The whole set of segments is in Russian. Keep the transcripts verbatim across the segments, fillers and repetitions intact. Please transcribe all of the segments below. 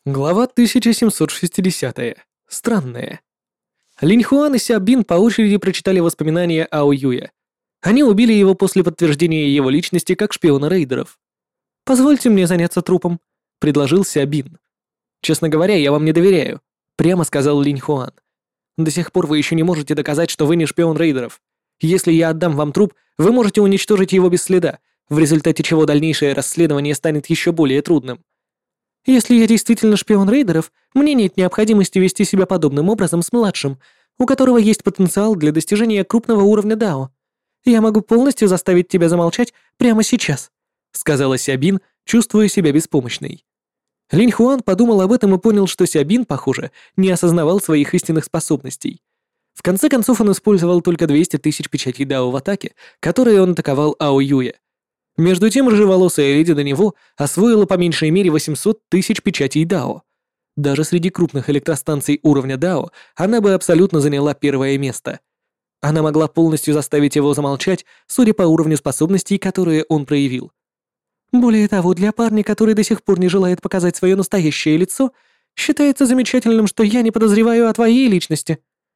Глава тысяча семьсот шестидесятая. Странное. Линь Хуан и Ся Бин по очереди прочитали воспоминания Ао Юя. Они убили его после подтверждения его личности как шпиона рейдеров. «Позвольте мне заняться трупом», — предложил Ся Бин. «Честно говоря, я вам не доверяю», — прямо сказал Линь Хуан. «До сих пор вы еще не можете доказать, что вы не шпион рейдеров. Если я отдам вам труп, вы можете уничтожить его без следа, в результате чего дальнейшее расследование станет еще более трудным. Если я действительно шпион рейдеров, мне нет необходимости вести себя подобным образом с младшим, у которого есть потенциал для достижения крупного уровня Дао. Я могу полностью заставить тебя замолчать прямо сейчас», — сказала Сябин, чувствуя себя беспомощной. Линь Хуан подумал об этом и понял, что Сябин, похоже, не осознавал своих истинных способностей. В конце концов, он использовал только двести тысяч печатей Дао в атаке, которые он атаковал Ао Юя. Между тем, рыжеволосая леди до него освоила по меньшей мере восемьсот тысяч печатей Дао. Даже среди крупных электростанций уровня Дао она бы абсолютно заняла первое место. Она могла полностью заставить его замолчать, судя по уровню способностей, которые он проявил. Более того, для парня, который до сих пор не желает показать свое настоящее лицо, считается замечательным, что я не подозреваю о твоей личности.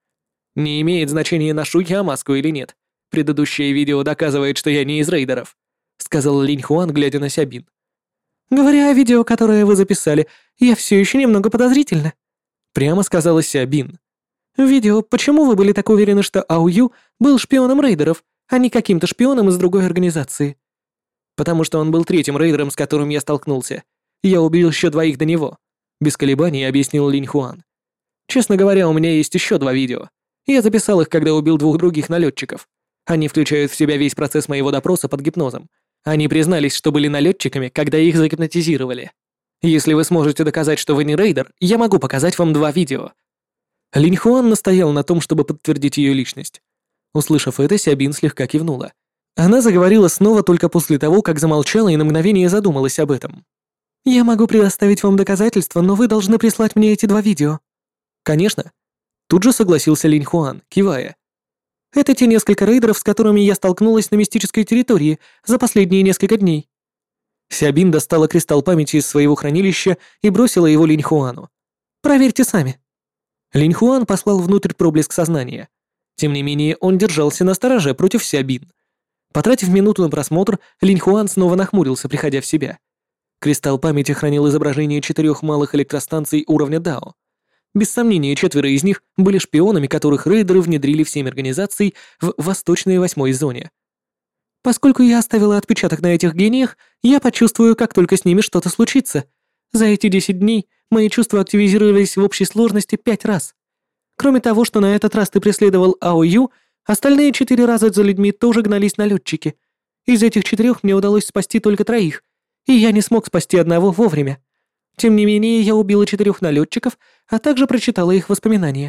Не имеет значения, ношу я маску или нет. Предыдущее видео доказывает, что я не из рейдеров, сказал Линь Хуан, глядя на Сябин. «Говоря о видео, которое вы записали, я все еще немного подозрительна», прямо сказала Сябин. «В видео, почему вы были так уверены, что Ао Ю был шпионом рейдеров, а не каким-то шпионом из другой организации?» «Потому что он был третьим рейдером, с которым я столкнулся. Я убил еще двоих до него», без колебаний объяснил Линь Хуан. «Честно говоря, у меня есть еще два видео. Я записал их, когда убил двух других налетчиков. Они включают в себя весь процесс моего допроса под гипнозом. Они признались, что были налетчиками, когда их загипнотизировали. Если вы сможете доказать, что вы не рейдер, я могу показать вам два видео». Линь Хуан настоял на том, чтобы подтвердить ее личность. Услышав это, Сябин слегка кивнула. Она заговорила снова только после того, как замолчала и на мгновение задумалась об этом. «Я могу предоставить вам доказательства, но вы должны прислать мне эти два видео». «Конечно». Тут же согласился Линь Хуан, кивая. «Это те несколько рейдеров, с которыми я столкнулась на мистической территории за последние несколько дней». Сябин достала кристалл памяти из своего хранилища и бросила его Линь Хуану. «Проверьте сами». Линь Хуан послал внутрь проблеск сознания. Тем не менее, он держался на стороже против Сябин. Потратив минуту на просмотр, Линь Хуан снова нахмурился, приходя в себя. Кристалл памяти хранил изображение четырех малых электростанций уровня Дао. Без сомнения, четверо из них были шпионами, которых рейдеры внедрили в семь организаций в Восточной восьмой зоне. «Поскольку я оставила отпечаток на этих гениях, я почувствую, как только с ними что-то случится. За эти десять дней мои чувства активизировались в общей сложности пять раз. Кроме того, что на этот раз ты преследовал Ао Ю, остальные четыре раза за людьми тоже гнались налетчики. Из этих четырех мне удалось спасти только троих, и я не смог спасти одного вовремя. Тем не менее, я убила четырех налетчиков, а также прочитала их воспоминания».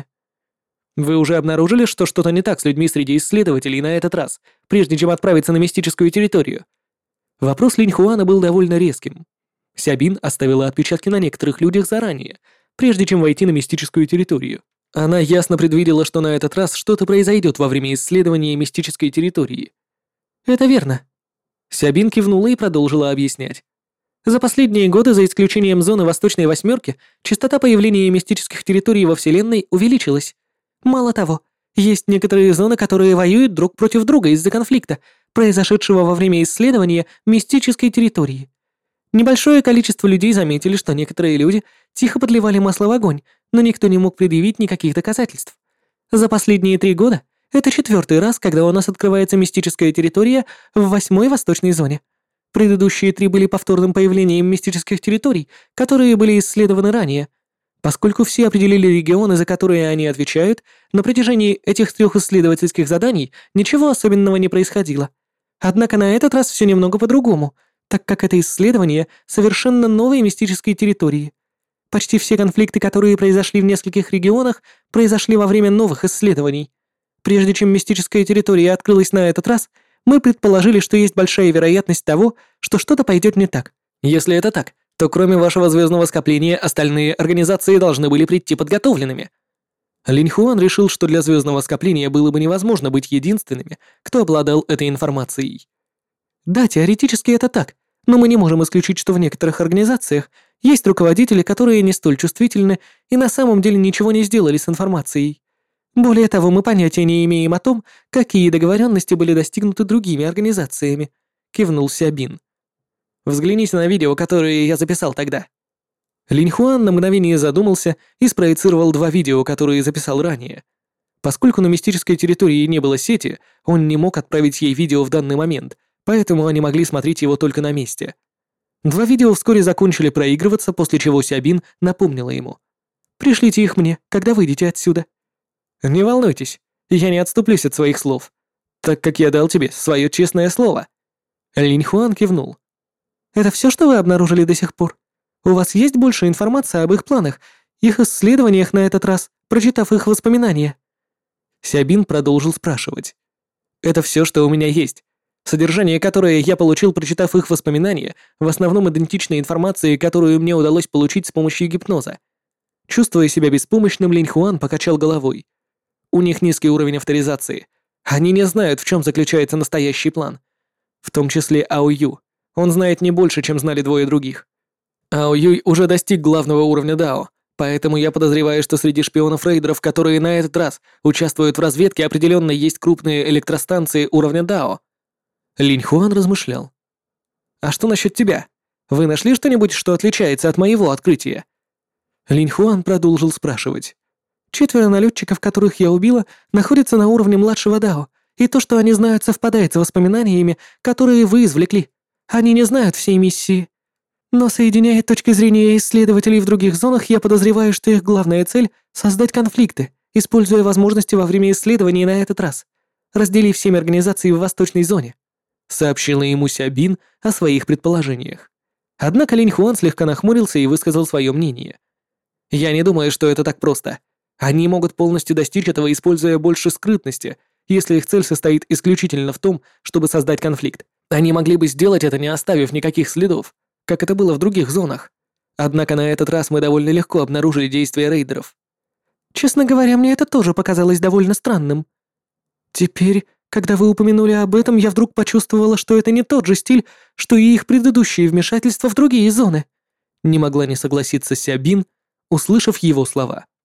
«Вы уже обнаружили, что что-то не так с людьми среди исследователей на этот раз, прежде чем отправиться на мистическую территорию?» Вопрос Линь Хуана был довольно резким. Сябин оставила отпечатки на некоторых людях заранее, прежде чем войти на мистическую территорию. Она ясно предвидела, что на этот раз что-то произойдет во время исследования мистической территории. «Это верно». Сябин кивнула и продолжила объяснять. За последние годы, за исключением зоны Восточной Восьмерки, частота появления мистических территорий во Вселенной увеличилась. Мало того, есть некоторые зоны, которые воюют друг против друга из-за конфликта, произошедшего во время исследования мистической территории. Небольшое количество людей заметили, что некоторые люди тихо подливали масло в огонь, но никто не мог предъявить никаких доказательств. За последние три года это четвертый раз, когда у нас открывается мистическая территория в Восьмой Восточной зоне. Предыдущие три были повторным появлением мистических территорий, которые были исследованы ранее. Поскольку все определили регионы, за которые они отвечают, на протяжении этих трех исследовательских заданий ничего особенного не происходило. Однако на этот раз все немного по-другому, так как это исследование совершенно новой мистической территории. Почти все конфликты, которые произошли в нескольких регионах, произошли во время новых исследований. Прежде чем мистическая территория открылась на этот раз, мы предположили, что есть большая вероятность того, что что-то пойдет не так. Если это так, то кроме вашего звездного скопления остальные организации должны были прийти подготовленными. Линь Хуан решил, что для звездного скопления было бы невозможно быть единственными, кто обладал этой информацией. Да, теоретически это так, но мы не можем исключить, что в некоторых организациях Есть руководители, которые не столь чувствительны и на самом деле ничего не сделали с информацией. Более того, мы понятия не имеем о том, какие договоренности были достигнуты другими организациями», — кивнул Сябин. «Взгляните на видео, которые я записал тогда». Линьхуан на мгновение задумался и спроецировал два видео, которые записал ранее. Поскольку на мистической территории не было сети, он не мог отправить ей видео в данный момент, поэтому они могли смотреть его только на месте. Два видео вскоре закончили проигрываться, после чего Сябин напомнила ему. «Пришлите их мне, когда выйдете отсюда». «Не волнуйтесь, я не отступлюсь от своих слов, так как я дал тебе свое честное слово». Линьхуан кивнул. «Это все, что вы обнаружили до сих пор? У вас есть больше информации об их планах, их исследованиях на этот раз, прочитав их воспоминания?» Сябин продолжил спрашивать. «Это все, что у меня есть. Содержание, которое я получил, прочитав их воспоминания, в основном идентичной информации, которую мне удалось получить с помощью гипноза». Чувствуя себя беспомощным, Линьхуан покачал головой. «У них низкий уровень авторизации. Они не знают, в чем заключается настоящий план. В том числе Ао Ю. Он знает не больше, чем знали двое других. Ао Юй уже достиг главного уровня Дао, поэтому я подозреваю, что среди шпионов-рейдеров, которые на этот раз участвуют в разведке, определенно есть крупные электростанции уровня Дао». Линьхуан размышлял. «А что насчет тебя? Вы нашли что-нибудь, что отличается от моего открытия?» Линьхуан продолжил спрашивать. «Четверо налетчиков, которых я убила, находятся на уровне младшего Дао, и то, что они знают, совпадает с воспоминаниями, которые вы извлекли. Они не знают всей миссии. Но соединяя точки зрения исследователей в других зонах, я подозреваю, что их главная цель — создать конфликты, используя возможности во время исследований на этот раз, разделив семь организаций в восточной зоне», — сообщила ему Сябин о своих предположениях. Однако Линьхуан слегка нахмурился и высказал свое мнение. «Я не думаю, что это так просто. Они могут полностью достичь этого, используя больше скрытности, если их цель состоит исключительно в том, чтобы создать конфликт. Они могли бы сделать это, не оставив никаких следов, как это было в других зонах. Однако на этот раз мы довольно легко обнаружили действия рейдеров». «Честно говоря, мне это тоже показалось довольно странным. Теперь, когда вы упомянули об этом, я вдруг почувствовала, что это не тот же стиль, что и их предыдущие вмешательства в другие зоны». Не могла не согласиться Сябин, услышав его слова.